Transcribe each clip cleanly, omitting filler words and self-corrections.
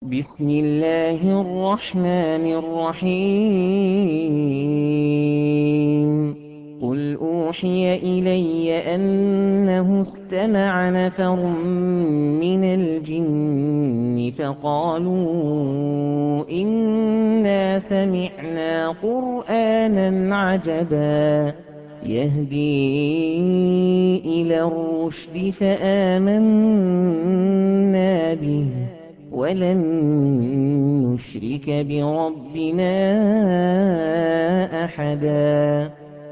بسم الله الرحمن الرحيم قل أوحي إلي أنه استمع نفر من الجن فقالوا إنا سمعنا قرآنا عجبا يهدي إلى الرشد فآمنا به ولن نشرك بربنا أحدا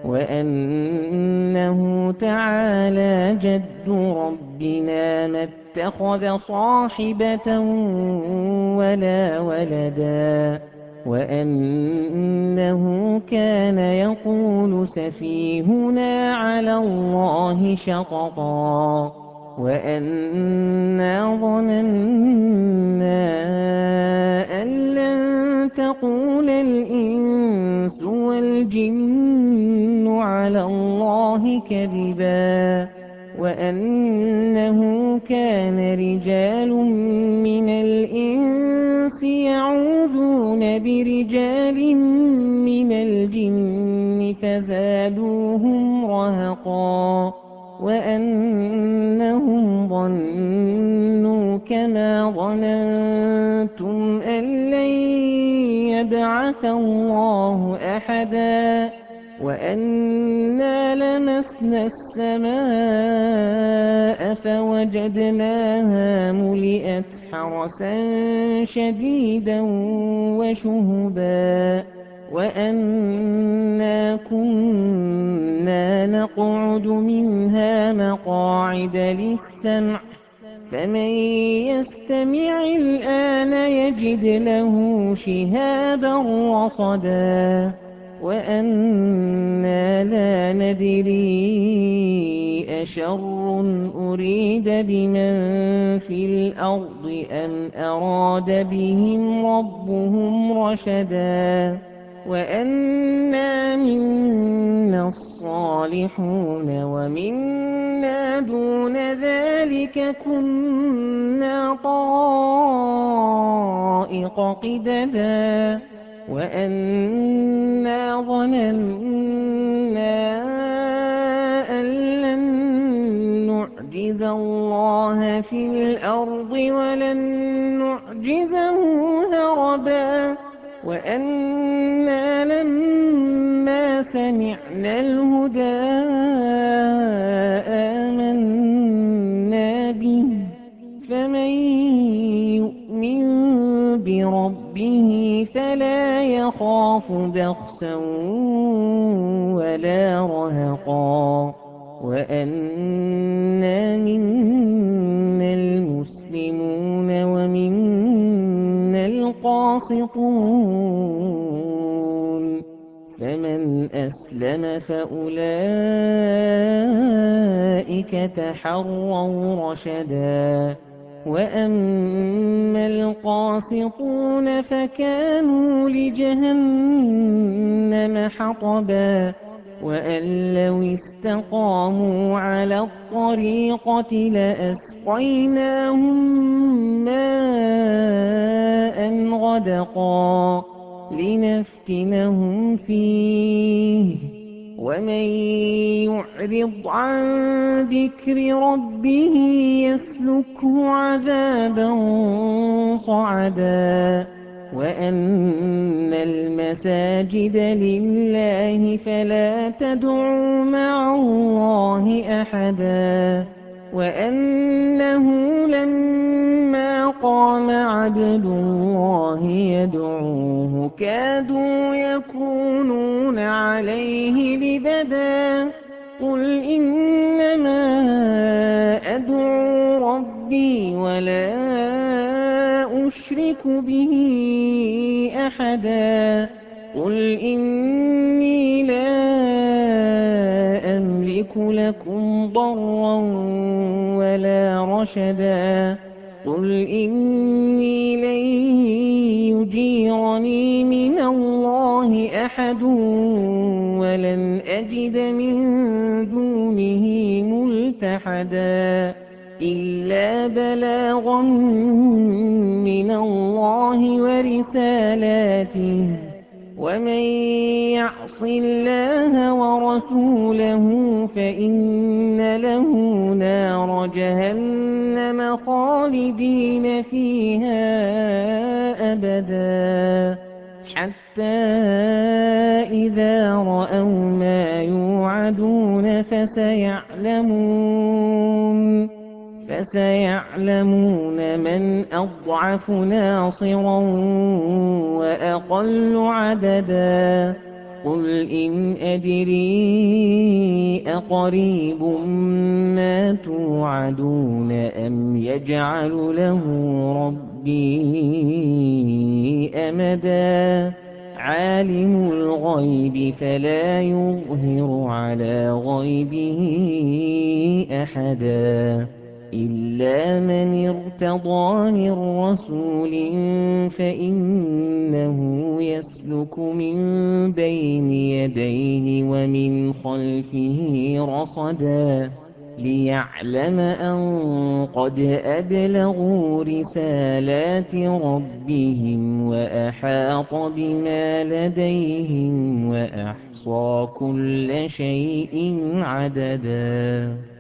وأنه تعالى جد ربنا ما اتخذ صاحبة ولا ولدا وأنه كان يقول سفيهنا على الله شططا وأنا ظننا أن لن تقول الإنس والجن على الله كذبا وأنه كان رجال من الإنس يعوذون برجال من الجن فزادوهم رهقا وأنهم ظنوا كما ظننتم أن لن يبعث الله أحدا وأنا لمسنا السماء فوجدناها ملئت حرسا شديدا وشهبا وأنا كنا نقعد منها مقاعد للسمع فمن يستمع الآن يجد له شهابا رصدا وأنا لا ندري أشر أريد بمن في الأرض أم أراد بهم ربهم رشدا وأنا منا الصالحون ومنا دون ذلك كنا طرائق قددا وأنا ظننا أن لن نعجز الله في الأرض ولن نعجزه هربا وأنا لما سمعنا الهدى آمنا به فمن يؤمن بربه فلا يخاف بخسا ولا رهقا وأنا منا المسلمون ومنا القاسطون فمن أسلم فأولئك تحروا رشدا وأما القاسطون فكانوا لجهنم حطبا وأن لو استقاموا على الطريقة لأسقيناهم ماء غدقا لنفتنهم فيه ومن يعرض عن ذكر ربه يسلكه عذابا صعدا وأن المساجد لله فلا تدعوا مع الله أحدا وأنه لما قام عبد الله يدعوه كادوا يكونون عليه لبدا قل إنما أدعو ربي ولا أشرك به أحدا قل إني لا أملك لكم ضرا ولا رشدا قل إني لن يجيرني من الله أحد ولن أجد من دونه ملتحدا إلا بلاغا من الله وَمَن يَعْصِ اللَّهَ وَرَسُولَهُ فَإِنَّ لَهُ نَارَ جَهَنَّمَ خَالِدِينَ فِيهَا أَبَدًا حَتَّىٰ إِذَا رَأَوْا مَا يُوعَدُونَ فَسَيَعْلَمُونَ مَنْ أَضْعَفُ نَاصِرًا وَأَقَلُّ عَدَدًا قُلْ إِنْ أَدْرِي أَقَرِيبٌ مَّا تُوعَدُونَ أَمْ يَجْعَلُ لَهُ رَبِّي أَمَدًا عَالِمُ الْغَيْبِ فَلَا يُظْهِرُ عَلَىٰ غَيْبِهِ أَحَدًا إِلَّا مَنِ ارْتَضَىٰ مِن رَّسُولٍ فَإِنَّهُ يَسْلُكُ مِن بَيْنِ يَدَيْهِ وَمِنْ خَلْفِهِ رَصَدًا لِّيَعْلَمَ أَن قَدْ أَبْلَغُوا رِسَالَاتِ رَبِّهِمْ وَأَحَاطَ بِمَا لَدَيْهِمْ وَأَحْصَىٰ كُلَّ شَيْءٍ عَدَدًا